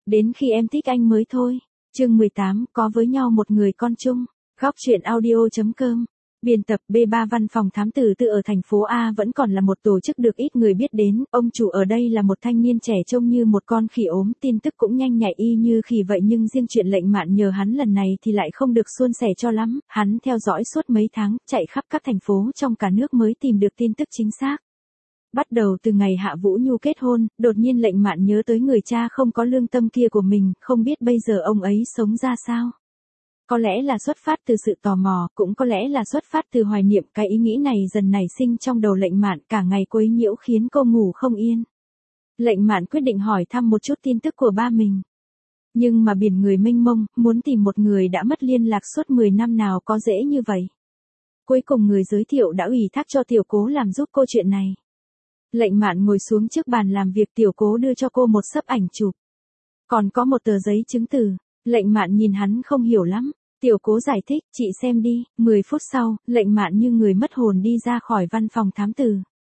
Đến khi em thích anh mới thôi. Chương 18, có với nhau một người con chung. Góc truyện audio.com. Biên tập B3 Văn phòng thám tử tự ở thành phố A vẫn còn là một tổ chức được ít người biết đến, ông chủ ở đây là một thanh niên trẻ trông như một con khỉ ốm, tin tức cũng nhanh nhạy y như khỉ vậy, nhưng riêng chuyện Lệnh Mạn nhờ hắn lần này thì lại không được suôn sẻ cho lắm, hắn theo dõi suốt mấy tháng, chạy khắp các thành phố trong cả nước mới tìm được tin tức chính xác. Bắt đầu từ ngày Hạ Vũ Nhu kết hôn, đột nhiên Lệnh Mạn nhớ tới người cha không có lương tâm kia của mình, không biết bây giờ ông ấy sống ra sao. Có lẽ là xuất phát từ sự tò mò, cũng có lẽ là xuất phát từ hoài niệm, cái ý nghĩ này dần nảy sinh trong đầu Lệnh Mạn, cả ngày quấy nhiễu khiến cô ngủ không yên. Lệnh Mạn quyết định hỏi thăm một chút tin tức của ba mình. Nhưng mà biển người mênh mông, muốn tìm một người đã mất liên lạc suốt 10 năm nào có dễ như vậy. Cuối cùng người giới thiệu đã ủy thác cho Tiểu Cố làm giúp cô chuyện này. Lệnh Mạn ngồi xuống trước bàn làm việc, Tiểu Cố đưa cho cô một xấp ảnh chụp. Còn có một tờ giấy chứng từ. Lệnh Mạn nhìn hắn không hiểu lắm. Tiểu Cố giải thích, chị xem đi. 10 phút sau, Lệnh Mạn như người mất hồn đi ra khỏi văn phòng thám tử.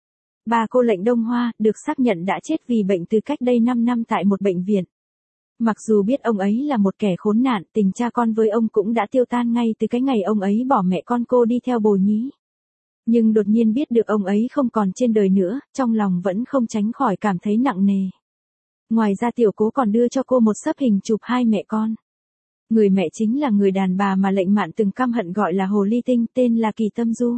Bà cô Lệnh Đông Hoa, được xác nhận đã chết vì bệnh từ cách đây 5 năm tại một bệnh viện. Mặc dù biết ông ấy là một kẻ khốn nạn, tình cha con với ông cũng đã tiêu tan ngay từ cái ngày ông ấy bỏ mẹ con cô đi theo bồ nhí. Nhưng đột nhiên biết được ông ấy không còn trên đời nữa, trong lòng vẫn không tránh khỏi cảm thấy nặng nề. Ngoài ra Tiểu Cố còn đưa cho cô một xấp hình chụp hai mẹ con. Người mẹ chính là người đàn bà mà Lệnh Mạn từng căm hận gọi là Hồ Ly Tinh, tên là Kỳ Tâm Du.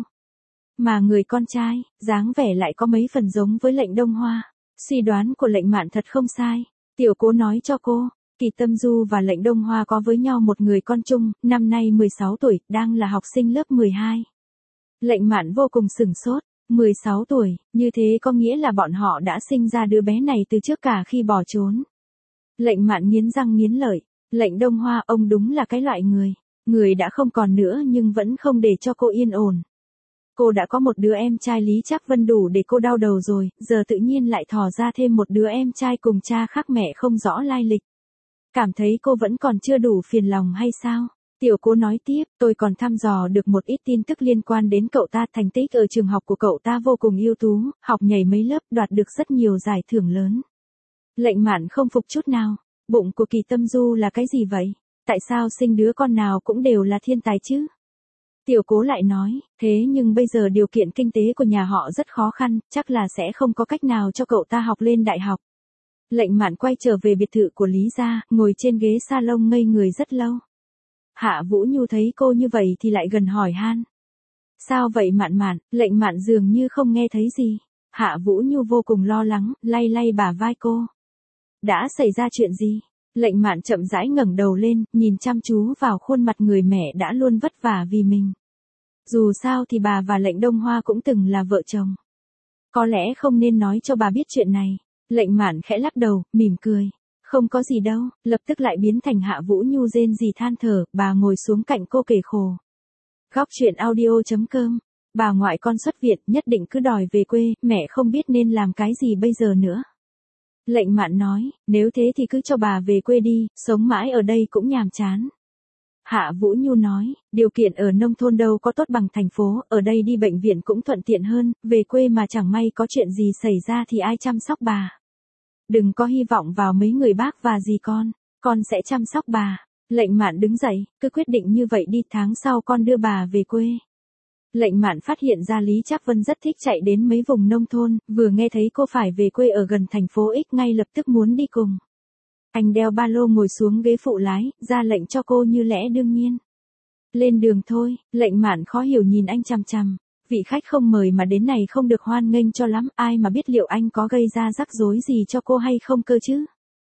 Mà người con trai, dáng vẻ lại có mấy phần giống với Lệnh Đông Hoa. Suy đoán của Lệnh Mạn thật không sai. Tiểu Cố nói cho cô, Kỳ Tâm Du và Lệnh Đông Hoa có với nhau một người con chung, năm nay 16 tuổi, đang là học sinh lớp 12. Lệnh Mạn vô cùng sửng sốt, 16 tuổi, như thế có nghĩa là bọn họ đã sinh ra đứa bé này từ trước cả khi bỏ trốn. Lệnh Mạn nghiến răng nghiến lợi, Lệnh Đông Hoa, ông đúng là cái loại người đã không còn nữa nhưng vẫn không để cho cô yên ổn. Cô đã có một đứa em trai Lý Trác Vân đủ để cô đau đầu rồi, giờ tự nhiên lại thò ra thêm một đứa em trai cùng cha khác mẹ không rõ lai lịch. Cảm thấy cô vẫn còn chưa đủ phiền lòng hay sao? Tiểu Cố nói tiếp, tôi còn thăm dò được một ít tin tức liên quan đến cậu ta, thành tích ở trường học của cậu ta vô cùng ưu tú, học nhảy mấy lớp đoạt được rất nhiều giải thưởng lớn. Lệnh Mạn không phục chút nào, bụng của Kỳ Tâm Du là cái gì vậy? Tại sao sinh đứa con nào cũng đều là thiên tài chứ? Tiểu Cố lại nói, thế nhưng bây giờ điều kiện kinh tế của nhà họ rất khó khăn, chắc là sẽ không có cách nào cho cậu ta học lên đại học. Lệnh Mạn quay trở về biệt thự của Lý gia, ngồi trên ghế salon ngây người rất lâu. Hạ Vũ Nhu thấy cô như vậy thì lại gần hỏi han. Sao vậy Mạn Mạn? Lệnh Mạn dường như không nghe thấy gì. Hạ Vũ Nhu vô cùng lo lắng, lay lay bả vai cô. Đã xảy ra chuyện gì? Lệnh Mạn chậm rãi ngẩng đầu lên, nhìn chăm chú vào khuôn mặt người mẹ đã luôn vất vả vì mình. Dù sao thì bà và Lệnh Đông Hoa cũng từng là vợ chồng. Có lẽ không nên nói cho bà biết chuyện này. Lệnh Mạn khẽ lắc đầu, mỉm cười. Không có gì đâu, lập tức lại biến thành Hạ Vũ Nhu rên rỉ than thở, bà ngồi xuống cạnh cô kể khổ. Góc truyện audio.com. Bà ngoại con xuất viện, nhất định cứ đòi về quê, mẹ không biết nên làm cái gì bây giờ nữa. Lệnh Mạn nói, nếu thế thì cứ cho bà về quê đi, sống mãi ở đây cũng nhàm chán. Hạ Vũ Nhu nói, điều kiện ở nông thôn đâu có tốt bằng thành phố, ở đây đi bệnh viện cũng thuận tiện hơn, về quê mà chẳng may có chuyện gì xảy ra thì ai chăm sóc bà. Đừng có hy vọng vào mấy người bác và dì con sẽ chăm sóc bà. Lệnh Mạn đứng dậy, cứ quyết định như vậy đi, tháng sau con đưa bà về quê. Lệnh Mạn phát hiện ra Lý Trác Vân rất thích chạy đến mấy vùng nông thôn, vừa nghe thấy cô phải về quê ở gần thành phố X ngay lập tức muốn đi cùng. Anh đeo ba lô ngồi xuống ghế phụ lái, ra lệnh cho cô như lẽ đương nhiên. Lên đường thôi. Lệnh Mạn khó hiểu nhìn anh chằm chằm. Vị khách không mời mà đến này không được hoan nghênh cho lắm, ai mà biết liệu anh có gây ra rắc rối gì cho cô hay không cơ chứ.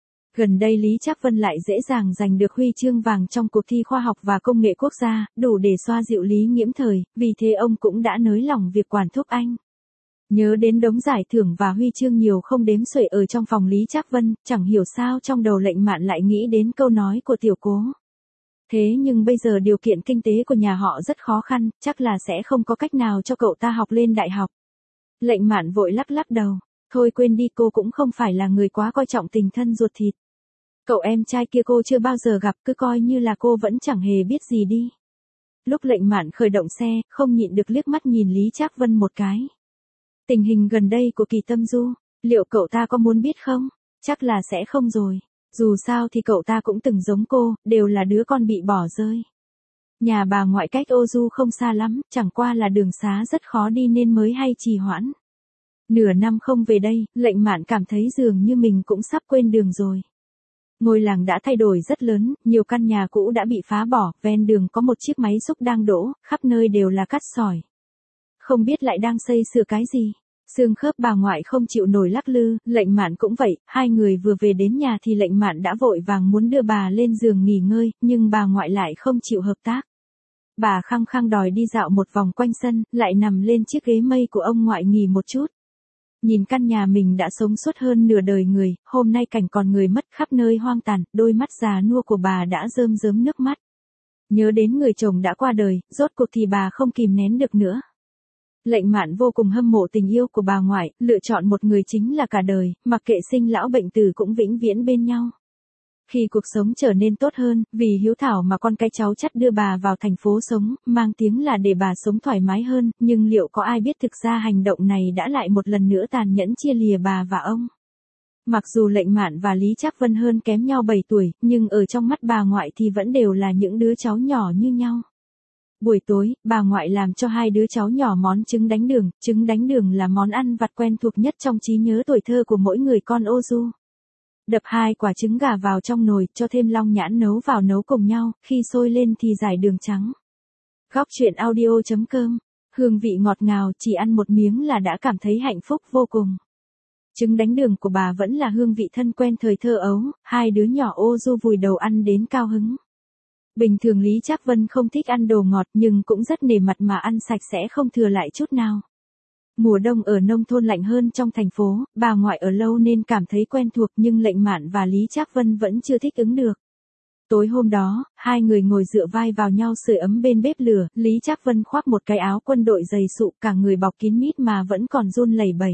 Gần đây Lý Trác Vân lại dễ dàng giành được huy chương vàng trong cuộc thi khoa học và công nghệ quốc gia, đủ để xoa dịu Lý Nghiễm Thời, vì thế ông cũng đã nới lỏng việc quản thúc anh. Nhớ đến đống giải thưởng và huy chương nhiều không đếm xuể ở trong phòng Lý Trác Vân, chẳng hiểu sao trong đầu Lệnh Mạn lại nghĩ đến câu nói của Tiểu Cố. Thế nhưng bây giờ điều kiện kinh tế của nhà họ rất khó khăn, chắc là sẽ không có cách nào cho cậu ta học lên đại học. Lệnh Mạn vội lắc lắc đầu, thôi quên đi, cô cũng không phải là người quá coi trọng tình thân ruột thịt. Cậu em trai kia cô chưa bao giờ gặp, cứ coi như là cô vẫn chẳng hề biết gì đi. Lúc Lệnh Mạn khởi động xe, không nhịn được liếc mắt nhìn Lý Trác Vân một cái. Tình hình gần đây của Kỳ Tâm Du, liệu cậu ta có muốn biết không? Chắc là sẽ không rồi. Dù sao thì cậu ta cũng từng giống cô, đều là đứa con bị bỏ rơi. Nhà bà ngoại cách Ô Du không xa lắm, chẳng qua là đường xá rất khó đi nên mới hay trì hoãn. Nửa năm không về đây, Lệnh Mạn cảm thấy dường như mình cũng sắp quên đường rồi. Ngôi làng đã thay đổi rất lớn, nhiều căn nhà cũ đã bị phá bỏ, ven đường có một chiếc máy xúc đang đỗ, khắp nơi đều là cát sỏi. Không biết lại đang xây sửa cái gì. Xương khớp bà ngoại không chịu nổi lắc lư, Lệnh Mạn cũng vậy, hai người vừa về đến nhà thì Lệnh Mạn đã vội vàng muốn đưa bà lên giường nghỉ ngơi, nhưng bà ngoại lại không chịu hợp tác. Bà khăng khăng đòi đi dạo một vòng quanh sân, lại nằm lên chiếc ghế mây của ông ngoại nghỉ một chút. Nhìn căn nhà mình đã sống suốt hơn nửa đời người, hôm nay cảnh còn người mất khắp nơi hoang tàn, đôi mắt già nua của bà đã rơm rớm nước mắt. Nhớ đến người chồng đã qua đời, rốt cuộc thì bà không kìm nén được nữa. Lệnh Mạn vô cùng hâm mộ tình yêu của bà ngoại, lựa chọn một người chính là cả đời, mặc kệ sinh lão bệnh tử cũng vĩnh viễn bên nhau. Khi cuộc sống trở nên tốt hơn, vì hiếu thảo mà con cái cháu chắt đưa bà vào thành phố sống, mang tiếng là để bà sống thoải mái hơn, nhưng liệu có ai biết thực ra hành động này đã lại một lần nữa tàn nhẫn chia lìa bà và ông. Mặc dù Lệnh Mạn và Lý Trác Vân hơn kém nhau 7 tuổi, nhưng ở trong mắt bà ngoại thì vẫn đều là những đứa cháu nhỏ như nhau. Buổi tối, bà ngoại làm cho hai đứa cháu nhỏ món trứng đánh đường là món ăn vặt quen thuộc nhất trong trí nhớ tuổi thơ của mỗi người con Ô Du. Đập 2 quả trứng gà vào trong nồi, cho thêm long nhãn nấu vào nấu cùng nhau, khi sôi lên thì rải đường trắng. Góc truyện audio.com, hương vị ngọt ngào, chỉ ăn một miếng là đã cảm thấy hạnh phúc vô cùng. Trứng đánh đường của bà vẫn là hương vị thân quen thời thơ ấu, hai đứa nhỏ Ô Du vùi đầu ăn đến cao hứng. Bình thường Lý Trác Vân không thích ăn đồ ngọt nhưng cũng rất nể mặt mà ăn sạch sẽ không thừa lại chút nào. Mùa đông ở nông thôn lạnh hơn trong thành phố, bà ngoại ở lâu nên cảm thấy quen thuộc nhưng Lệnh Mạn và Lý Trác Vân vẫn chưa thích ứng được. Tối hôm đó, hai người ngồi dựa vai vào nhau sưởi ấm bên bếp lửa, Lý Trác Vân khoác một cái áo quân đội dày sụ, cả người bọc kín mít mà vẫn còn run lẩy bẩy.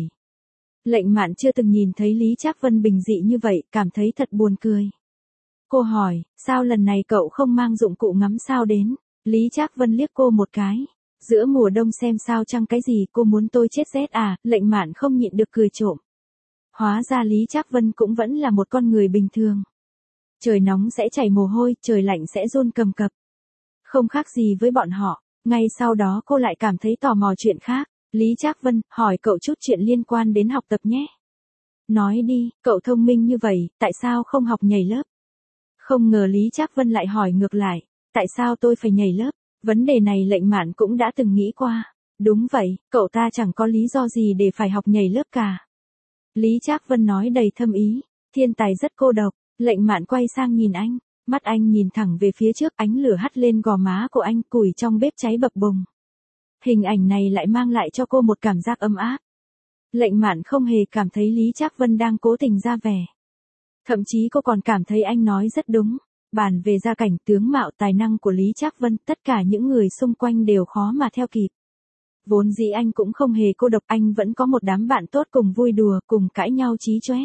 Lệnh Mạn chưa từng nhìn thấy Lý Trác Vân bình dị như vậy, cảm thấy thật buồn cười. Cô hỏi, sao lần này cậu không mang dụng cụ ngắm sao đến? Lý Trác Vân liếc cô một cái. Giữa mùa đông xem sao trăng cái gì, cô muốn tôi chết rét à? Lệnh Mạn không nhịn được cười trộm. Hóa ra Lý Trác Vân cũng vẫn là một con người bình thường. Trời nóng sẽ chảy mồ hôi, trời lạnh sẽ run cầm cập. Không khác gì với bọn họ. Ngay sau đó cô lại cảm thấy tò mò chuyện khác. Lý Trác Vân, hỏi cậu chút chuyện liên quan đến học tập nhé. Nói đi, cậu thông minh như vậy, tại sao không học nhảy lớp? Không ngờ Lý Trác Vân lại hỏi ngược lại, tại sao tôi phải nhảy lớp? Vấn đề này Lệnh Mạn cũng đã từng nghĩ qua. Đúng vậy, cậu ta chẳng có lý do gì để phải học nhảy lớp cả. Lý Trác Vân nói đầy thâm ý, thiên tài rất cô độc. Lệnh Mạn quay sang nhìn anh, mắt anh nhìn thẳng về phía trước, ánh lửa hắt lên gò má của anh, củi trong bếp cháy bập bùng. Hình ảnh này lại mang lại cho cô một cảm giác ấm áp. Lệnh Mạn không hề cảm thấy Lý Trác Vân đang cố tình ra vẻ. Thậm chí cô còn cảm thấy anh nói rất đúng. Bàn về gia cảnh, tướng mạo, tài năng của Lý Trác Vân, tất cả những người xung quanh đều khó mà theo kịp. Vốn dĩ anh cũng không hề cô độc, anh vẫn có một đám bạn tốt cùng vui đùa, cùng cãi nhau chí chóe.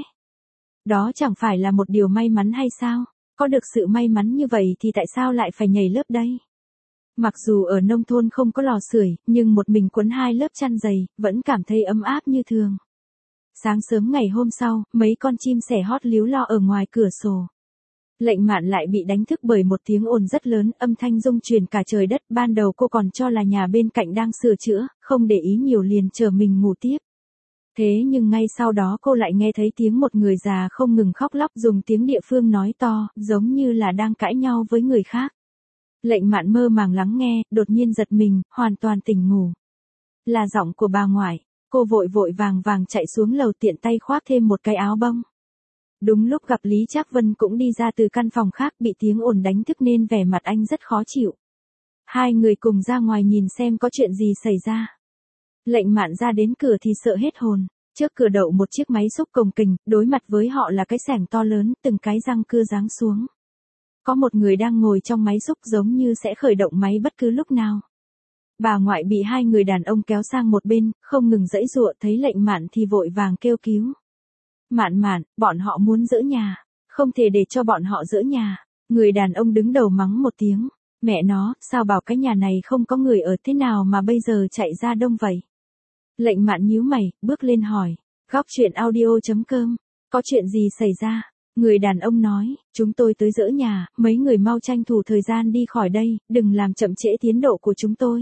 Đó chẳng phải là một điều may mắn hay sao? Có được sự may mắn như vậy thì tại sao lại phải nhảy lớp đây? Mặc dù ở nông thôn không có lò sưởi, nhưng một mình quấn 2 lớp chăn dày, vẫn cảm thấy ấm áp như thường. Sáng sớm ngày hôm sau, mấy con chim sẻ hót líu lo ở ngoài cửa sổ. Lệnh Mạn lại bị đánh thức bởi một tiếng ồn rất lớn, âm thanh rung chuyển cả trời đất. Ban đầu cô còn cho là nhà bên cạnh đang sửa chữa, không để ý nhiều liền chờ mình ngủ tiếp. Thế nhưng ngay sau đó cô lại nghe thấy tiếng một người già không ngừng khóc lóc, dùng tiếng địa phương nói to, giống như là đang cãi nhau với người khác. Lệnh Mạn mơ màng lắng nghe, đột nhiên giật mình, hoàn toàn tỉnh ngủ. Là giọng của bà ngoại. Cô vội vàng chạy xuống lầu, tiện tay khoác thêm một cái áo bông. Đúng lúc gặp Lý Trác Vân cũng đi ra từ căn phòng khác, bị tiếng ồn đánh thức nên vẻ mặt anh rất khó chịu. Hai người cùng ra ngoài nhìn xem có chuyện gì xảy ra. Lệnh Mạn ra đến cửa thì sợ hết hồn. Trước cửa đậu một chiếc máy xúc cồng kềnh, đối mặt với họ là cái xẻng to lớn, từng cái răng cưa giáng xuống. Có một người đang ngồi trong máy xúc giống như sẽ khởi động máy bất cứ lúc nào. Bà ngoại bị hai người đàn ông kéo sang một bên, không ngừng giãy giụa, thấy Lệnh Mạn thì vội vàng kêu cứu. Mạn, bọn họ muốn giỡ nhà. Không thể để cho bọn họ giỡ nhà. Người đàn ông đứng đầu mắng một tiếng. Mẹ nó, sao bảo cái nhà này không có người ở, thế nào mà bây giờ chạy ra đông vậy? Lệnh Mạn nhíu mày, bước lên hỏi. Góc truyện audio.com. Có chuyện gì xảy ra? Người đàn ông nói, chúng tôi tới dỡ nhà, mấy người mau tranh thủ thời gian đi khỏi đây, đừng làm chậm trễ tiến độ của chúng tôi.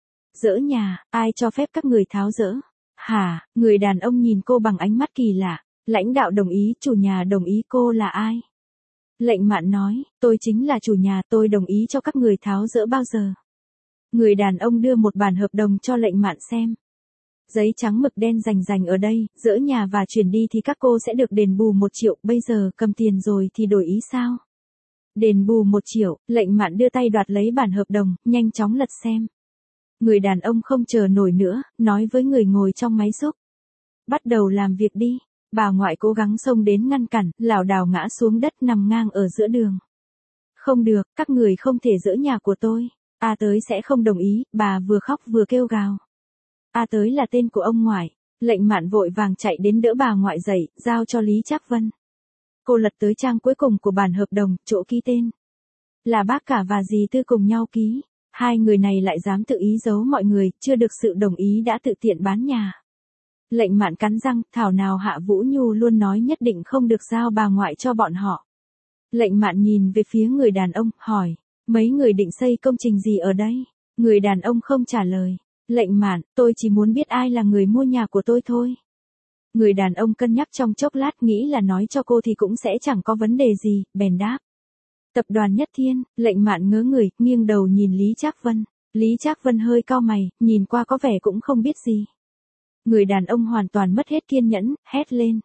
Dỡ nhà, ai cho phép các người tháo dỡ? Hả, người đàn ông nhìn cô bằng ánh mắt kỳ lạ. Lãnh đạo đồng ý, chủ nhà đồng ý, cô là ai? Lệnh Mạn nói, tôi chính là chủ nhà, tôi đồng ý cho các người tháo dỡ bao giờ. Người đàn ông đưa một bản hợp đồng cho Lệnh Mạn xem. Giấy trắng mực đen rành rành ở đây, dỡ nhà và chuyển đi thì các cô sẽ được đền bù 1 triệu, bây giờ cầm tiền rồi thì đổi ý sao? Đền bù 1 triệu, Lệnh Mạn đưa tay đoạt lấy bản hợp đồng, nhanh chóng lật xem. Người đàn ông không chờ nổi nữa, nói với người ngồi trong máy xúc. Bắt đầu làm việc đi. Bà ngoại cố gắng xông đến ngăn cản, lảo đảo ngã xuống đất nằm ngang ở giữa đường. Không được, các người không thể dỡ nhà của tôi. A Tới sẽ không đồng ý, bà vừa khóc vừa kêu gào. A Tới là tên của ông ngoại. Lệnh Mạn vội vàng chạy đến đỡ bà ngoại dậy, giao cho Lý Trác Vân. Cô lật tới trang cuối cùng của bản hợp đồng, chỗ ký tên. Là bác cả và dì Tư cùng nhau ký. Hai người này lại dám tự ý giấu mọi người, chưa được sự đồng ý đã tự tiện bán nhà. Lệnh Mạn cắn răng, thảo nào Hạ Vũ Nhu luôn nói nhất định không được giao bà ngoại cho bọn họ. Lệnh Mạn nhìn về phía người đàn ông, hỏi, mấy người định xây công trình gì ở đây? Người đàn ông không trả lời. Lệnh Mạn, tôi chỉ muốn biết ai là người mua nhà của tôi thôi. Người đàn ông cân nhắc trong chốc lát nghĩ là nói cho cô thì cũng sẽ chẳng có vấn đề gì, bèn đáp. Tập đoàn Nhất Thiên. Lệnh Mạn ngớ người, nghiêng đầu nhìn Lý Trác Vân. Lý Trác Vân hơi cau mày, nhìn qua có vẻ cũng không biết gì. Người đàn ông hoàn toàn mất hết kiên nhẫn, hét lên.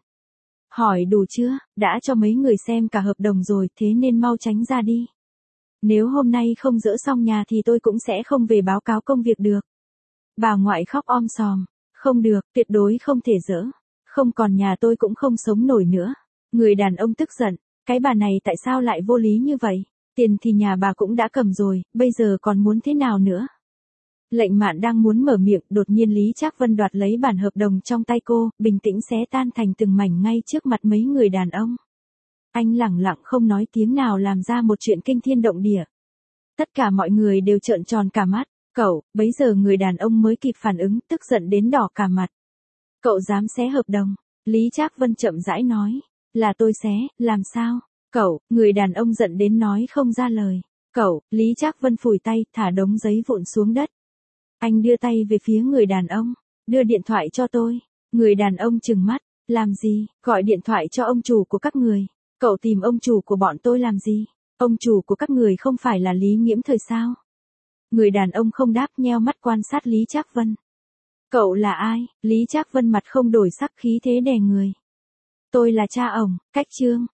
Hỏi đủ chưa, đã cho mấy người xem cả hợp đồng rồi, thế nên mau tránh ra đi. Nếu hôm nay không dỡ xong nhà thì tôi cũng sẽ không về báo cáo công việc được. Bà ngoại khóc om sòm. Không được, tuyệt đối không thể dỡ. Không còn nhà tôi cũng không sống nổi nữa. Người đàn ông tức giận. Cái bà này tại sao lại vô lý như vậy? Tiền thì nhà bà cũng đã cầm rồi, bây giờ còn muốn thế nào nữa? Lệnh Mạn đang muốn mở miệng, đột nhiên Lý Trác Vân đoạt lấy bản hợp đồng trong tay cô, bình tĩnh xé tan thành từng mảnh ngay trước mặt mấy người đàn ông. Anh lẳng lặng không nói tiếng nào làm ra một chuyện kinh thiên động địa. Tất cả mọi người đều trợn tròn cả mắt. Cậu, bấy giờ người đàn ông mới kịp phản ứng, tức giận đến đỏ cả mặt. Cậu dám xé hợp đồng? Lý Trác Vân chậm rãi nói. Là tôi xé, làm sao? Cậu, người đàn ông giận đến nói không ra lời. Cậu, Lý Trác Vân phủi tay, thả đống giấy vụn xuống đất. Anh đưa tay về phía người đàn ông. Đưa điện thoại cho tôi. Người đàn ông trừng mắt. Làm gì? Gọi điện thoại cho ông chủ của các người. Cậu tìm ông chủ của bọn tôi làm gì? Ông chủ của các người không phải là Lý Nghiễm Thời sao? Người đàn ông không đáp, nheo mắt quan sát Lý Trác Vân. Cậu là ai? Lý Trác Vân mặt không đổi sắc, khí thế đè người. Tôi là cha ổng, Cách Trương.